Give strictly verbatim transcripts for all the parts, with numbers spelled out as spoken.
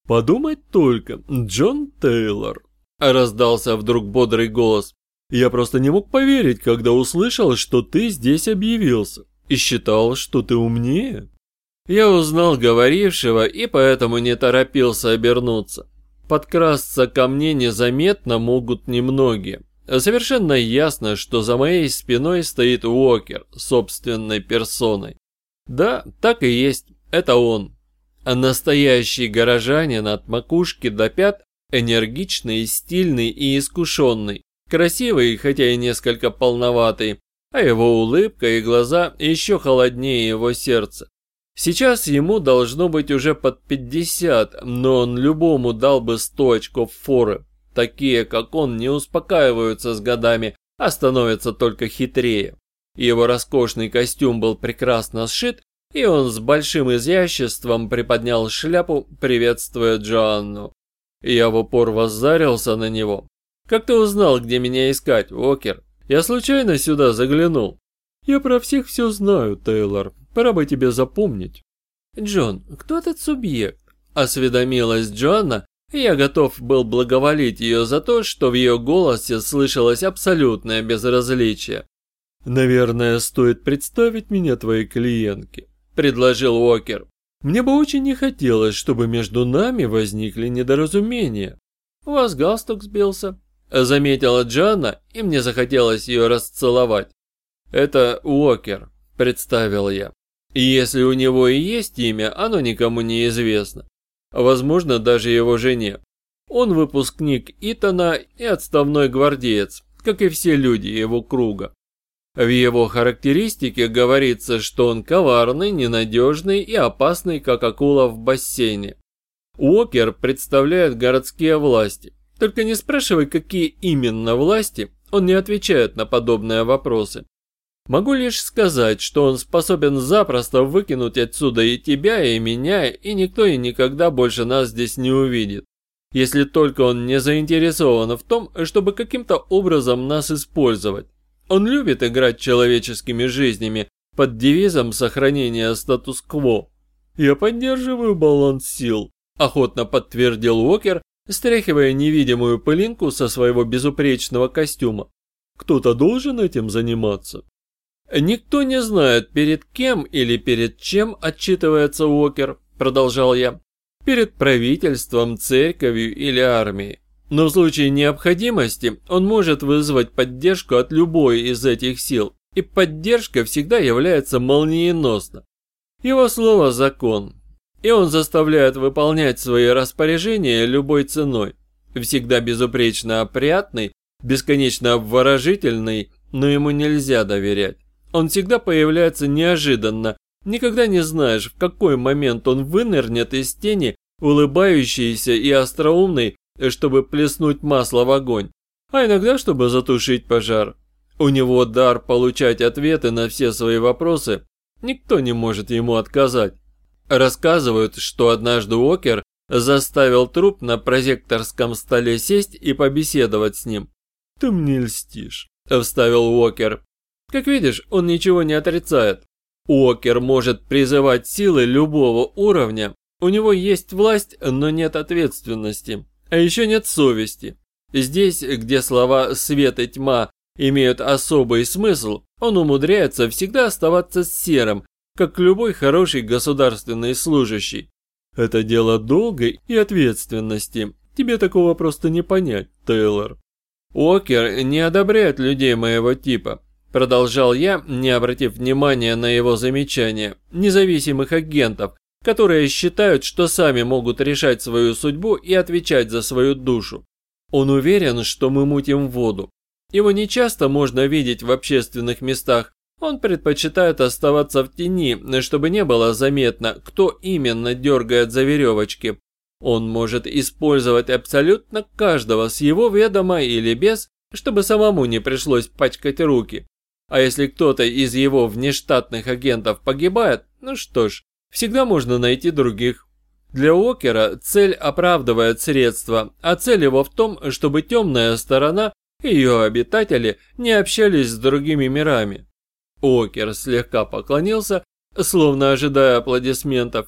«Подумать только, Джон Тейлор!» – раздался вдруг бодрый голос. «Я просто не мог поверить, когда услышал, что ты здесь объявился, и считал, что ты умнее». Я узнал говорившего и поэтому не торопился обернуться. Подкрасться ко мне незаметно могут немногие. Совершенно ясно, что за моей спиной стоит Уокер собственной персоной. Да, так и есть, это он. А настоящий горожанин от макушки до пят, энергичный, стильный и искушенный, красивый, хотя и несколько полноватый, а его улыбка и глаза еще холоднее его сердца. Сейчас ему должно быть уже под пятьдесят, но он любому дал бы сто очков форы. Такие, как он, не успокаиваются с годами, а становятся только хитрее. Его роскошный костюм был прекрасно сшит, и он с большим изяществом приподнял шляпу, приветствуя Джоанну. Я в упор воззарился на него. «Как ты узнал, где меня искать, Уокер? Я случайно сюда заглянул». «Я про всех все знаю, Тейлор. Пора бы тебе запомнить». «Джон, кто этот субъект?» – осведомилась Джоанна, и я готов был благоволить ее за то, что в ее голосе слышалось абсолютное безразличие. «Наверное, стоит представить меня твоей клиентке», – предложил Уокер. «Мне бы очень не хотелось, чтобы между нами возникли недоразумения». «У вас галстук сбился», – заметила Джоанна, и мне захотелось ее расцеловать. «Это Уокер», – представил я. «И если у него и есть имя, оно никому не известно. Возможно, даже его жене. Он выпускник Итона и отставной гвардеец, как и все люди его круга. В его характеристике говорится, что он коварный, ненадежный и опасный, как акула в бассейне. Уокер представляет городские власти. Только не спрашивай, какие именно власти, он не отвечает на подобные вопросы. Могу лишь сказать, что он способен запросто выкинуть отсюда и тебя, и меня, и никто и никогда больше нас здесь не увидит. Если только он не заинтересован в том, чтобы каким-то образом нас использовать. Он любит играть человеческими жизнями под девизом сохранения статус-кво. «Я поддерживаю баланс сил», – охотно подтвердил Уокер, стряхивая невидимую пылинку со своего безупречного костюма. «Кто-то должен этим заниматься». «Никто не знает, перед кем или перед чем отчитывается Уокер», – продолжал я. «Перед правительством, церковью или армией. Но в случае необходимости он может вызвать поддержку от любой из этих сил, и поддержка всегда является молниеносна. Его слово – закон, и он заставляет выполнять свои распоряжения любой ценой. Всегда безупречно опрятный, бесконечно обворожительный, но ему нельзя доверять. Он всегда появляется неожиданно, никогда не знаешь, в какой момент он вынырнет из тени, улыбающийся и остроумный, чтобы плеснуть масло в огонь, а иногда, чтобы затушить пожар. У него дар получать ответы на все свои вопросы, никто не может ему отказать. Рассказывают, что однажды Уокер заставил труп на прозекторском столе сесть и побеседовать с ним. «Ты мне льстишь», – вставил Уокер. Как видишь, он ничего не отрицает. Уокер может призывать силы любого уровня, у него есть власть, но нет ответственности, а еще нет совести. Здесь, где слова «свет» и «тьма» имеют особый смысл, он умудряется всегда оставаться серым, как любой хороший государственный служащий. Это дело долга и ответственности, тебе такого просто не понять, Тейлор. Уокер не одобряет людей моего типа. Продолжал я, не обратив внимания на его замечания, независимых агентов, которые считают, что сами могут решать свою судьбу и отвечать за свою душу. Он уверен, что мы мутим воду. Его нечасто можно видеть в общественных местах, он предпочитает оставаться в тени, чтобы не было заметно, кто именно дергает за веревочки. Он может использовать абсолютно каждого с его ведома или без, чтобы самому не пришлось пачкать руки. А если кто-то из его внештатных агентов погибает, ну что ж, всегда можно найти других. Для Уокера цель оправдывает средства, а цель его в том, чтобы темная сторона и ее обитатели не общались с другими мирами. Уокер слегка поклонился, словно ожидая аплодисментов.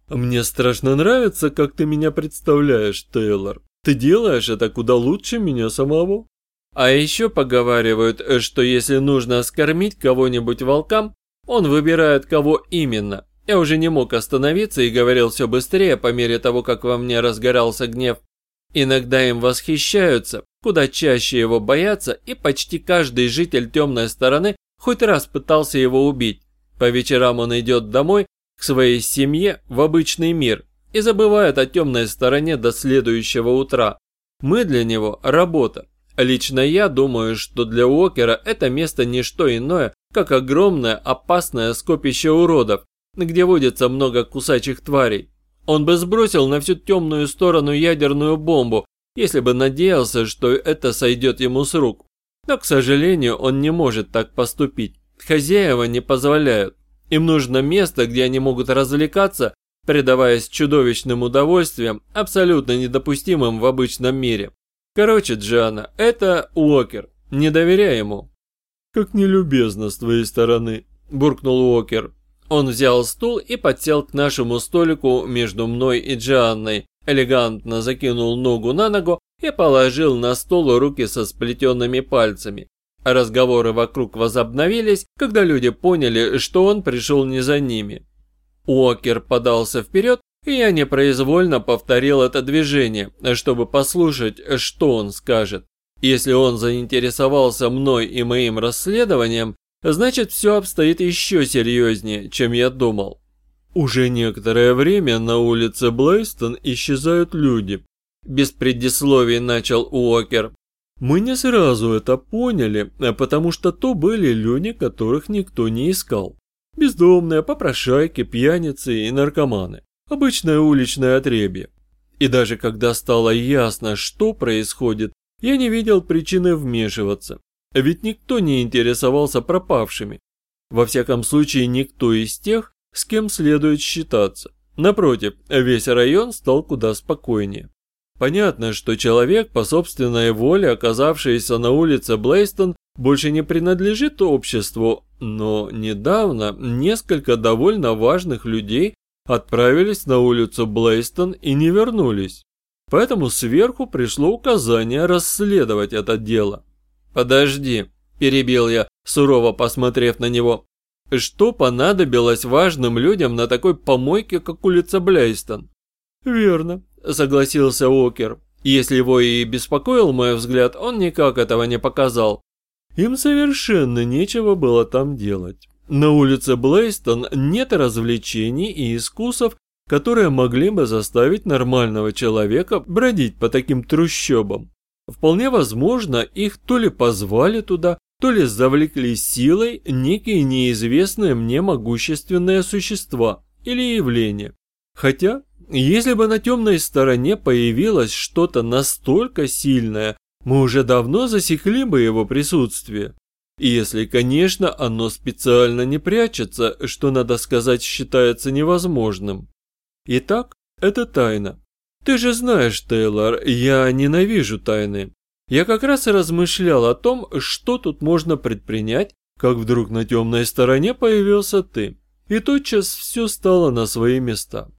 Мне страшно нравится, как ты меня представляешь, Тейлор. Ты делаешь это куда лучше меня самого. А еще поговаривают, что если нужно скормить кого-нибудь волкам, он выбирает, кого именно. Я уже не мог остановиться и говорил все быстрее по мере того, как во мне разгорался гнев. Иногда им восхищаются, куда чаще его боятся, и почти каждый житель темной стороны хоть раз пытался его убить. По вечерам он идет домой, к своей семье, в обычный мир, и забывает о темной стороне до следующего утра. Мы для него – работа. Лично я думаю, что для Уокера это место не что иное, как огромное опасное скопище уродов, где водится много кусачих тварей. Он бы сбросил на всю темную сторону ядерную бомбу, если бы надеялся, что это сойдет ему с рук. Но, к сожалению, он не может так поступить. Хозяева не позволяют. Им нужно место, где они могут развлекаться, предаваясь чудовищным удовольствиям, абсолютно недопустимым в обычном мире. Короче, Джианна, это Уокер. Не доверяй ему. «Как нелюбезно с твоей стороны», – буркнул Уокер. Он взял стул и подсел к нашему столику между мной и Джианной, элегантно закинул ногу на ногу и положил на стол руки со сплетенными пальцами. Разговоры вокруг возобновились, когда люди поняли, что он пришел не за ними. Уокер подался вперед, и я непроизвольно повторил это движение, чтобы послушать, что он скажет. Если он заинтересовался мной и моим расследованием, значит, все обстоит еще серьезнее, чем я думал. Уже некоторое время на улице Блейстон исчезают люди. Без предисловий начал Уокер. Мы не сразу это поняли, потому что то были люди, которых никто не искал. Бездомные, попрошайки, пьяницы и наркоманы. Обычное уличное отребье. И даже когда стало ясно, что происходит, я не видел причины вмешиваться. Ведь никто не интересовался пропавшими. Во всяком случае, никто из тех, с кем следует считаться. Напротив, весь район стал куда спокойнее. Понятно, что человек, по собственной воле оказавшийся на улице Блейстон, больше не принадлежит обществу, но недавно несколько довольно важных людей отправились на улицу Блейстон и не вернулись. Поэтому сверху пришло указание расследовать это дело. «Подожди», – перебил я, сурово посмотрев на него. «Что понадобилось важным людям на такой помойке, как улица Блейстон?» «Верно», – согласился Уокер. Если его и беспокоил мой взгляд, он никак этого не показал. Им совершенно нечего было там делать. На улице Блейстон нет развлечений и искусов, которые могли бы заставить нормального человека бродить по таким трущобам. Вполне возможно, их то ли позвали туда, то ли завлекли силой некие неизвестные мне могущественные существа или явления. Хотя, если бы на темной стороне появилось что-то настолько сильное, мы уже давно засекли бы его присутствие. Если, конечно, оно специально не прячется, что, надо сказать, считается невозможным. Итак, это тайна. Ты же знаешь, Тейлор, я ненавижу тайны. Я как раз и размышлял о том, что тут можно предпринять, как вдруг на темной стороне появился ты. И тотчас все стало на свои места.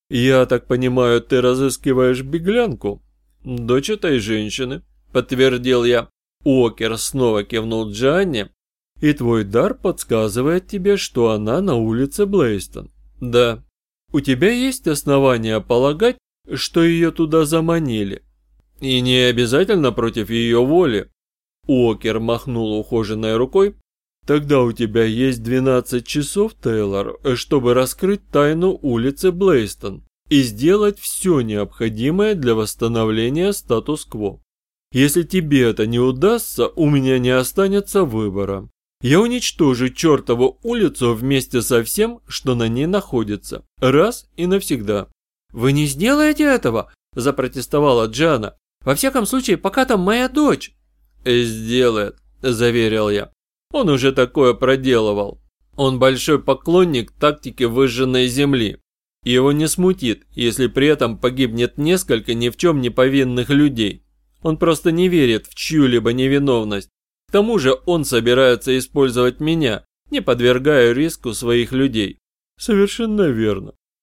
Я так понимаю, ты разыскиваешь беглянку? Дочь этой женщины, подтвердил я. Уокер снова кивнул Джианне. И твой дар подсказывает тебе, что она на улице Блейстон. Да. У тебя есть основания полагать, что ее туда заманили? И не обязательно против ее воли. Уокер махнул ухоженной рукой. Тогда у тебя есть двенадцать часов, Тейлор, чтобы раскрыть тайну улицы Блейстон и сделать все необходимое для восстановления статус-кво. Если тебе это не удастся, у меня не останется выбора. Я уничтожу чертову улицу вместе со всем, что на ней находится, раз и навсегда. «Вы не сделаете этого?» – запротестовала Джианна. «Во всяком случае, пока там моя дочь». «Сделает», – заверил я. Он уже такое проделывал. Он большой поклонник тактики выжженной земли. Его не смутит, если при этом погибнет несколько ни в чем не повинных людей. Он просто не верит в чью-либо невиновность. К тому же он собирается использовать меня, не подвергая риску своих людей. Совершенно верно,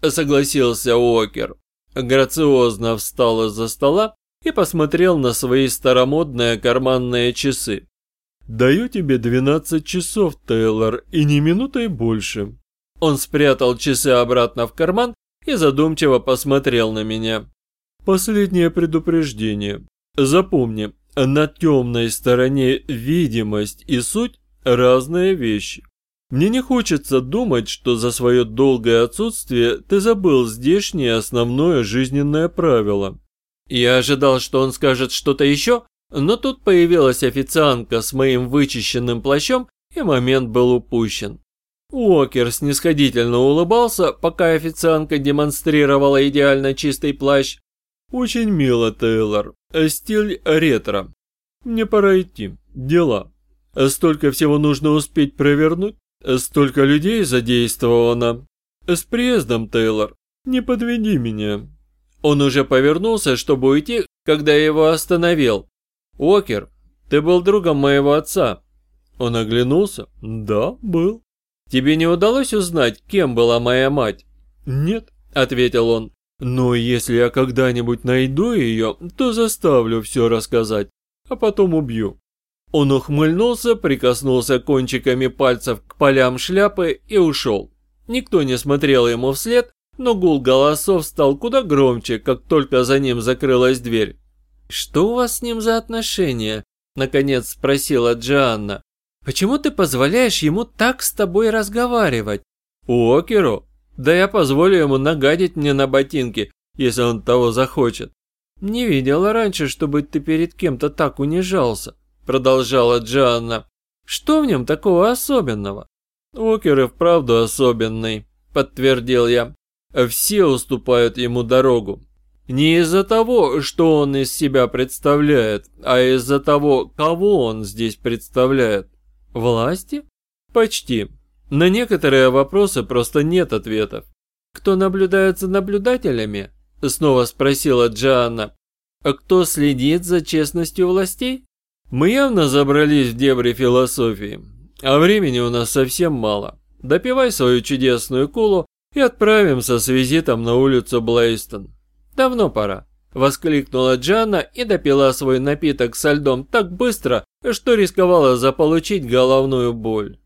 согласился Уокер. Грациозно встал из-за стола и посмотрел на свои старомодные карманные часы. «Даю тебе двенадцать часов, Тейлор, и ни минутой больше». Он спрятал часы обратно в карман и задумчиво посмотрел на меня. «Последнее предупреждение. Запомни, на темной стороне видимость и суть – разные вещи. Мне не хочется думать, что за свое долгое отсутствие ты забыл здешнее основное жизненное правило». Я ожидал, что он скажет что-то еще, но тут появилась официантка с моим вычищенным плащом, и момент был упущен. Уокер снисходительно улыбался, пока официантка демонстрировала идеально чистый плащ. «Очень мило, Тейлор. Стиль ретро. Мне пора идти. Дела. Столько всего нужно успеть провернуть. Столько людей задействовано. С приездом, Тейлор. Не подведи меня». Он уже повернулся, чтобы уйти, когда я его остановил. «Уокер, ты был другом моего отца». Он оглянулся. «Да, был». «Тебе не удалось узнать, кем была моя мать?» «Нет», — ответил он. «Но если я когда-нибудь найду ее, то заставлю все рассказать, а потом убью». Он ухмыльнулся, прикоснулся кончиками пальцев к полям шляпы и ушел. Никто не смотрел ему вслед, но гул голосов стал куда громче, как только за ним закрылась дверь. «Что у вас с ним за отношения?» – наконец спросила Джоанна. «Почему ты позволяешь ему так с тобой разговаривать?» «Уокеру? Да я позволю ему нагадить мне на ботинки, если он того захочет». «Не видела раньше, чтобы ты перед кем-то так унижался», – продолжала Джоанна. «Что в нем такого особенного?» «Уокер и вправду особенный», – подтвердил я. «Все уступают ему дорогу. Не из-за того, что он из себя представляет, а из-за того, кого он здесь представляет». «Власти?» «Почти. На некоторые вопросы просто нет ответов». «Кто наблюдает за наблюдателями?» – снова спросила Джоанна. «А кто следит за честностью властей?» «Мы явно забрались в дебри философии, а времени у нас совсем мало. Допивай свою чудесную колу и отправимся с визитом на улицу Блейстон». «Давно пора», – воскликнула Джоанна и допила свой напиток со льдом так быстро, что рисковала заполучить головную боль.